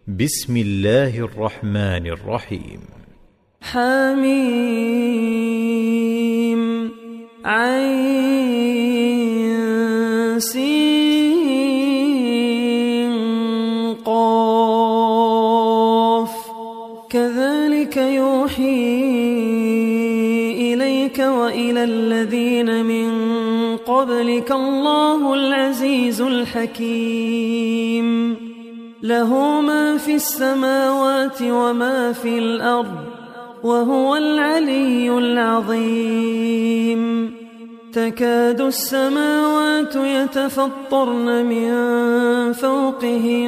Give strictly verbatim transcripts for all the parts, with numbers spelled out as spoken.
بسم الله الرحمن الرحيم. حميم عين سين قاف كذلك يوحي إليك وإلى الذين من قبلك الله العزيز الحكيم. له ما في السماوات وما في الأرض وهو العلي العظيم. تكاد السماوات يتفطرن من فوقهن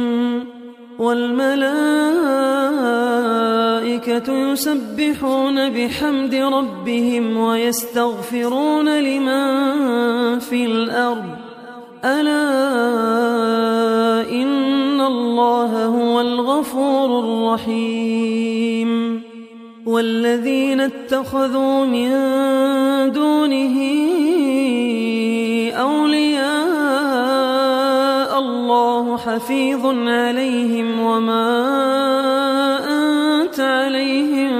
والملائكة يسبحون بحمد ربهم ويستغفرون لمن في الأرض ألا إن الله هو الغفور الرحيم. والذين اتخذوا من دونه أولياء الله حفيظ عليهم وما أنت عليهم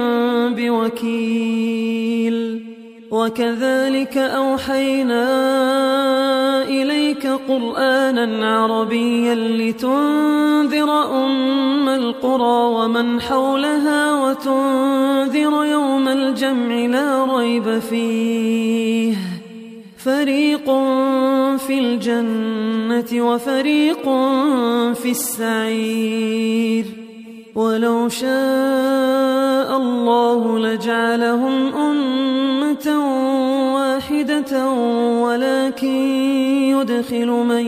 بوكيل. وكذلك أوحينا إليك قرآنا عربيا لتنذر أم القرى ومن حولها وتنذر يوم الجمع لا ريب فيه فريق في الجنة وفريق في السعير. ولو شاء الله لجعلهم أمة واحدة ولكن يدخل من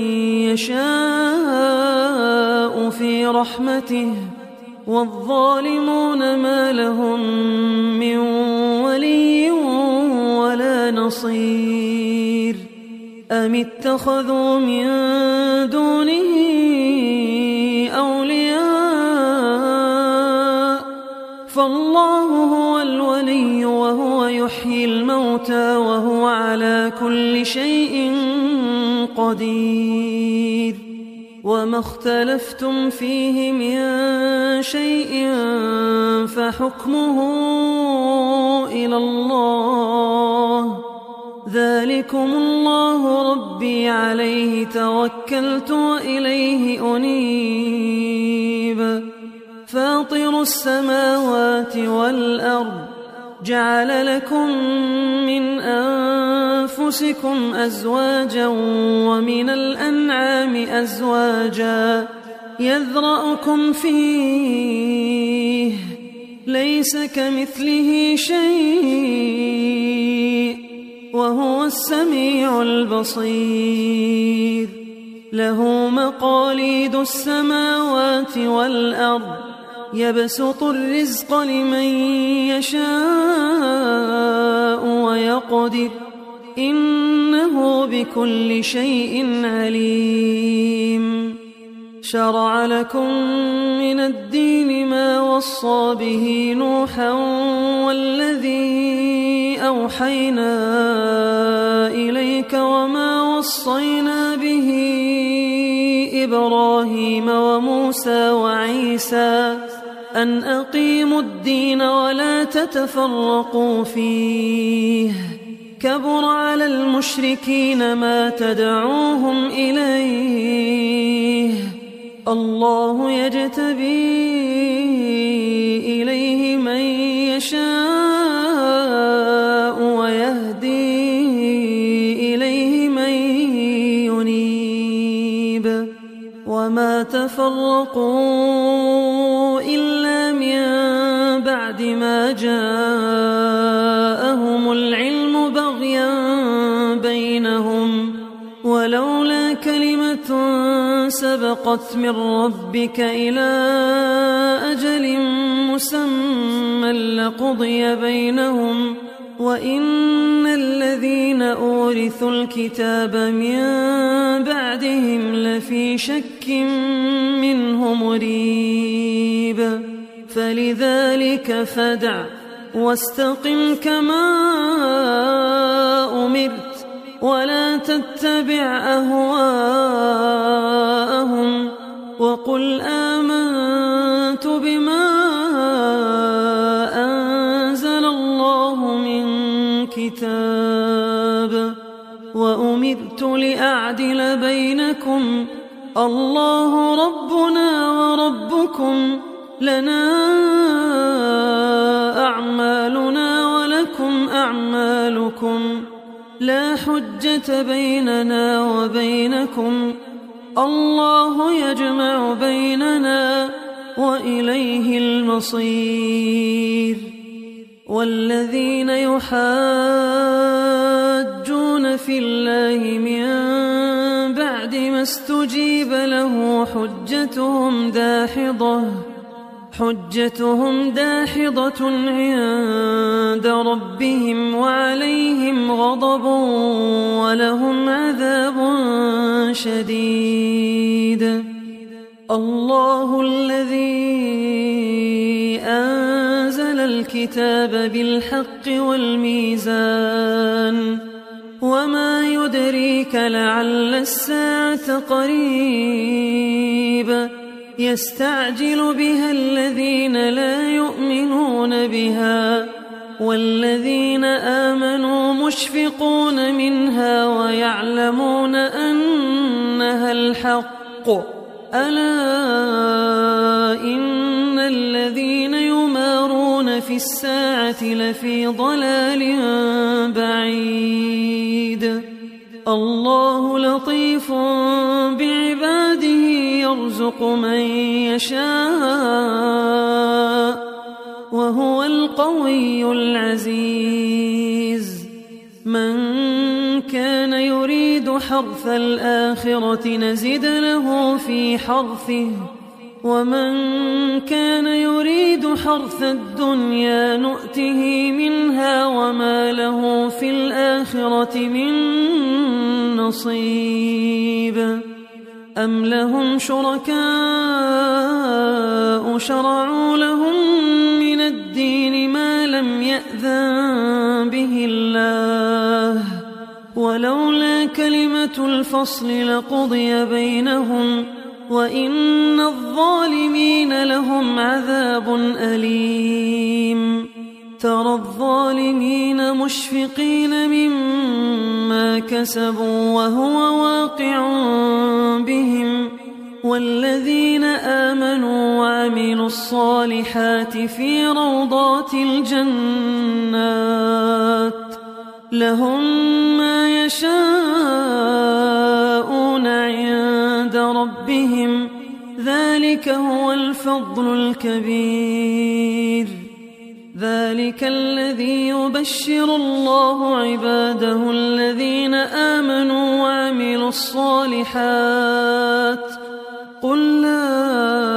يشاء في رحمته والظالمون ما لهم من ولي ولا نصير. أم اتخذوا من دونه أولياء فالله هو الولي وهو يحيي الموتى وهو على كل شيء قدير. وما اختلفتم فيه من شيء فحكمه إلى الله ذلكم الله ربي عليه توكلت وإليه أنيب. فاطر السماوات والأرض جعل لكم من أنفسكم أزواجا ومن الأنعام أزواجا يذرأكم فيه ليس كمثله شيء وهو السميع البصير. له مقاليد السماوات والأرض يبسط الرزق لمن يشاء ويقدر إنه بكل شيء عليم. شرع لكم من الدين ما وصى به نوحا والذي أوحينا إليك وما وصينا به إبراهيم وموسى وعيسى أن أقيموا الدين ولا تتفرقوا فيه كبر على المشركين ما تدعوهم إليه. الله يجتبي إليه من يشاء ويهدي إليه من ينيب. وما تفرقوا إلا من بعد ما جاءهم العلم بغيا بينهم ولولا كلمة سبقت من ربك إلى أجل مسمى لقضي بينهم وإن الذين أورثوا الكتاب من بعدهم لفي شك منه مريب. فلذلك فادع واستقم كما أمرت ولا تتبع أهواءهم وقل آمنت بما أنزل الله من كتاب وأمرت لأعدل بينكم الله ربنا وربكم لنا أعمالنا ولكم أعمالكم لا حجة بيننا وبينكم الله يجمع بيننا وإليه المصير. والذين يحاجون في الله من بعد ما استجيب له حجتهم داحضة حجتهم داحضة عند ربهم وعليهم غضب ولهم عذاب شديد. الله الذي أنزل الكتاب بالحق والميزان وما يدريك لعل الساعة قريب يستعجل بها الذين لا يؤمنون بها والذين آمنوا مشفقون منها ويعلمون أنها الحق ألا إن الذين يمارون في الساعة لفي ضلال بعيد. الله لطيف بعباده يرزق من يشاء وهو القوي العزيز. من كان يريد حرث الآخرة نزد له في حرثه ومن كان يريد حرث الدنيا نؤته منها وما له في الآخرة من نصيب. أم لهم شركاء شرعوا لهم من الدين ما لم يأذن به الله ولولا كلمة الفصل لقضي بينهم وإن الظالمين لهم عذاب أليم. ترى الظالمين مشفقين مما كسبوا وهو واقع بهم والذين آمنوا وعملوا الصالحات في روضات الجنات لهم ما يشاءون عند ربهم ذلك هو الفضل الكبير. ذلك الذي يبشر الله عباده الذين آمنوا وعملوا الصالحات. قل لا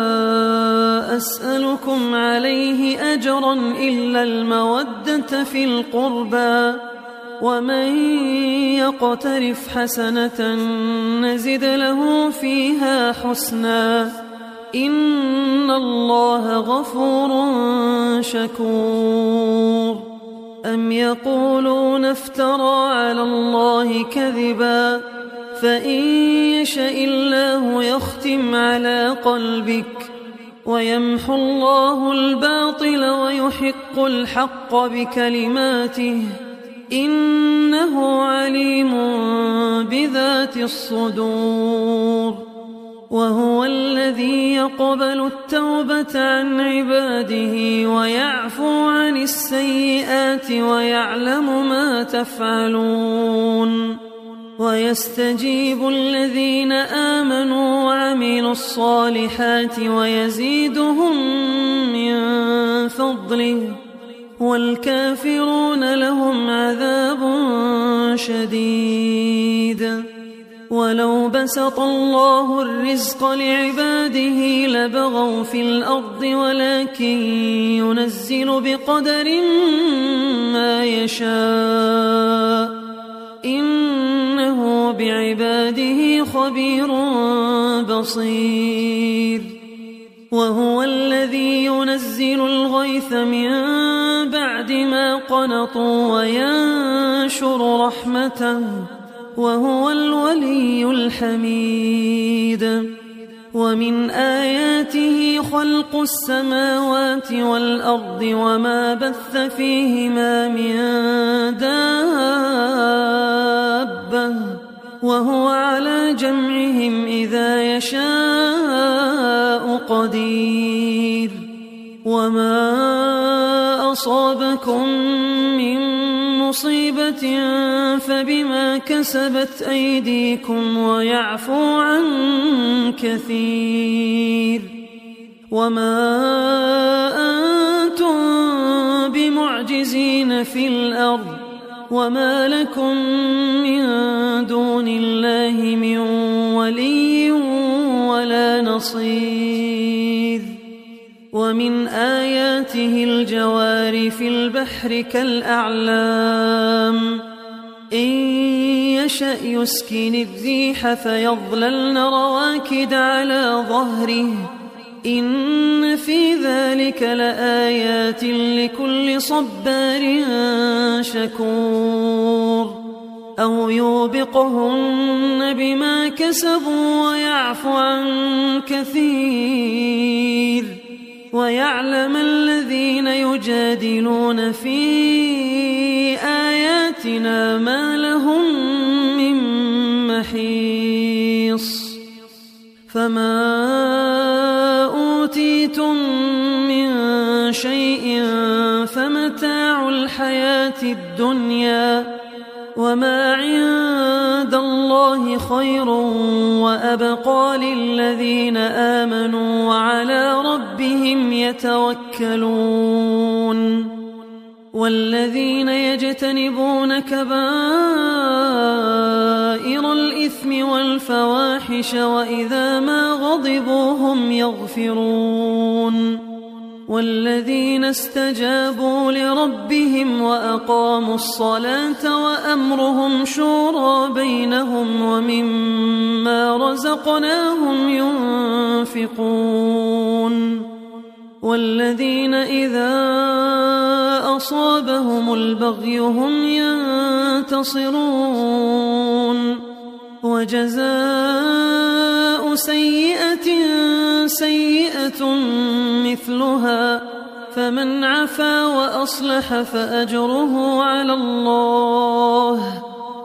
أسألكم عليه أجرا إلا المودة في القربى ومن يقترف حسنة نزد له فيها حسنا إن الله غفور شكور. أم يقولون افترى على الله كذبا فإن يشاء الله يختم على قلبك ويمحو الله الباطل ويحق الحق بكلماته إنه عليم بذات الصدور. وهو الذي يقبل التوبة عن عباده ويعفو عن السيئات ويعلم ما تفعلون ويستجيب الذين آمنوا وعملوا الصالحات ويزيدهم من فضله والكافرون لهم عذاب شديد. ولو بسط الله الرزق لعباده لبغوا في الأرض ولكن ينزل بقدر ما يشاء إنه بعباده خبير بصير. وهو الذي ينزل الغيث من بعد ما قنطوا وينشر رحمته وهو الولي الحميد. ومن آياته خلق السماوات والأرض وما بث فيهما من دابة وهو على جمعهم إذا يشاء قدير وما أصابكم من مصيبة فبما كسبت أيديكم ويعفو عن كثير وما أنتم بمعجزين في الأرض وما لكم من دون الله من ولي ولا نصير ومن آياته الجوار في البحر كالأعلام إن يشأ يسكن الريح فيظللن رواكد على ظهره إن في ذلك لآيات لكل صبار شكور أو يوبقهن بما كسبوا ويعفو عن كثير ويعلم الذين يجادلون في آياتنا ما لهم من محيص فما أوتيتم من شيء فمتاع الحياة الدنيا وما عند الله خير وأبقى للذين آمنوا وعلى ربهم يتوكلون والذين يجتنبون كبائر الإثم والفواحش وإذا ما غضبوا هم يغفرون والذين استجابوا لربهم وأقاموا الصلاة وأمرهم شورى بينهم ومما رزقناهم ينفقون والذين إذا أصابهم البغي هم ينتصرون وجزاء سيئة سيئة مثلها فمن عفا وأصلح فأجره على الله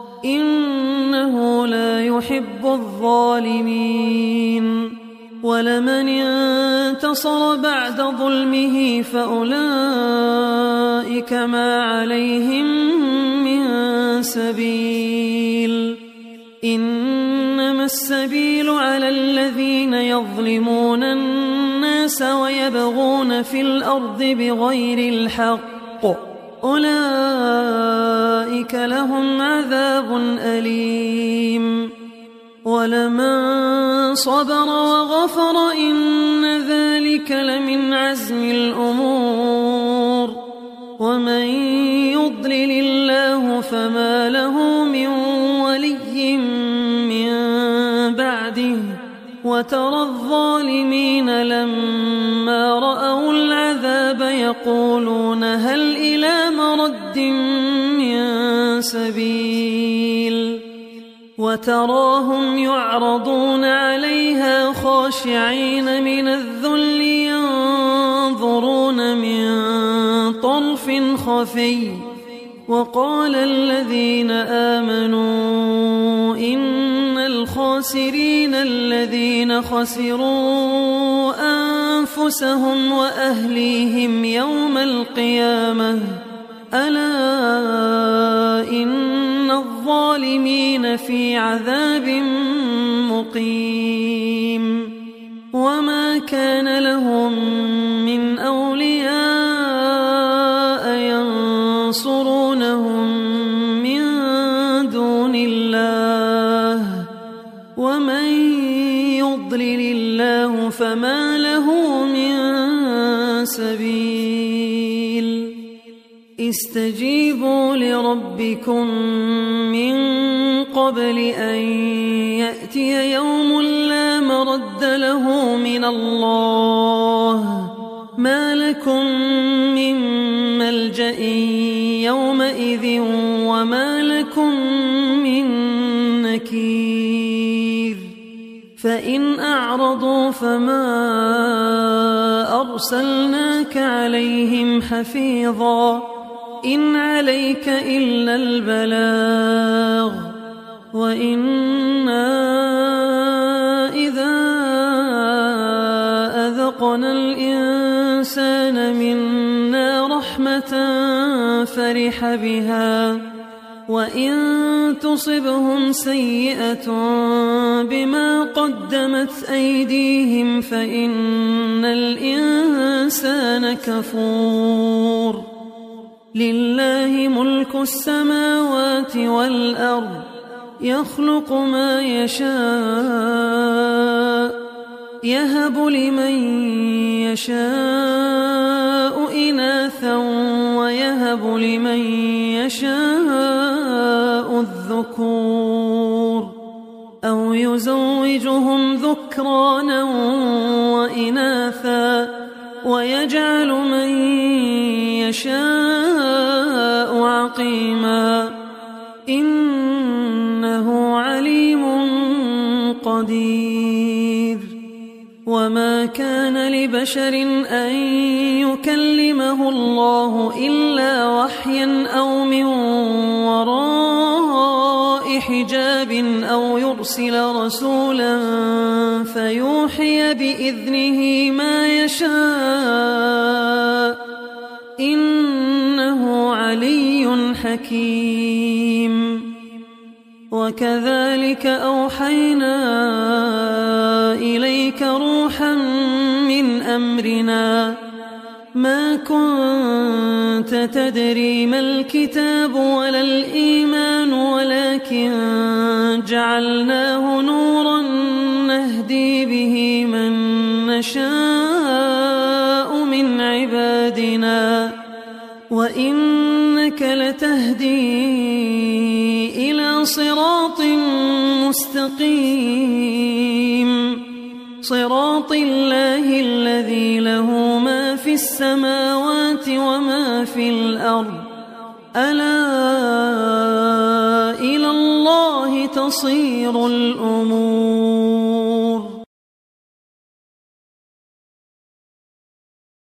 إنه لا يحب الظالمين ولمن انتصر بعد ظلمه فأولئك ما عليهم من سبيل إنما السبيل على الذين يظلمون الناس ويبغون في الأرض بغير الحق أولئك لهم عذاب أليم ولمن صبر وغفر إن ذلك لمن عزم الأمور ومن يضلل الله فما له من ولي من بعده وترى الظالمين لما رأوا العذاب يقولون هل إلى مرد من سبيل وتراهم يعرضون عليها خاشعين من الذل ينظرون من طرف خفي وقال الذين آمنوا إن الخاسرين الذين خسروا أنفسهم وأهليهم يوم القيامة ألا إن الظالمين في عذاب مقيم وما كان لهم من أولياء ينصرونهم من دون الله ومن يضلل الله فما له من سبيل استجيبوا لربكم من قبل أن يأتي يوم لا مرد له من الله ما لكم من ملجأ يومئذ وما لكم من نكير فإن أعرضوا فما أرسلناك عليهم حفيظا إن عليك إلا البلاغ وإنا إذا أذقنا الإنسان منا رحمة فرح بها وإن تصبهم سيئة بما قدمت أيديهم فإن الإنسان كفور لله ملك السماوات والأرض يخلق ما يشاء يهب لمن يشاء إناثا ويهب لمن يشاء الذكور أو يزوجهم ذكرانا وإناثا ويجعل من يشاء عقيما إنه عليم قدير وما كان لبشر أن يكلمه الله إلا وحيا أو من وراء حجاب أو يرسل رسولا فيوحي بإذنه ما يشاء إنه علي حكيم وكذلك أوحينا إليك روحا من أمرنا ما كنت تدري ما الكتاب ولا الإيمان ولكن جعلناه نورا نهدي به من نشاء من عبادنا وإنك لتهدي إلى صراط مستقيم صراط الله الذي له ما في السماوات وما في الأرض ألا إلى الله تصير الأمور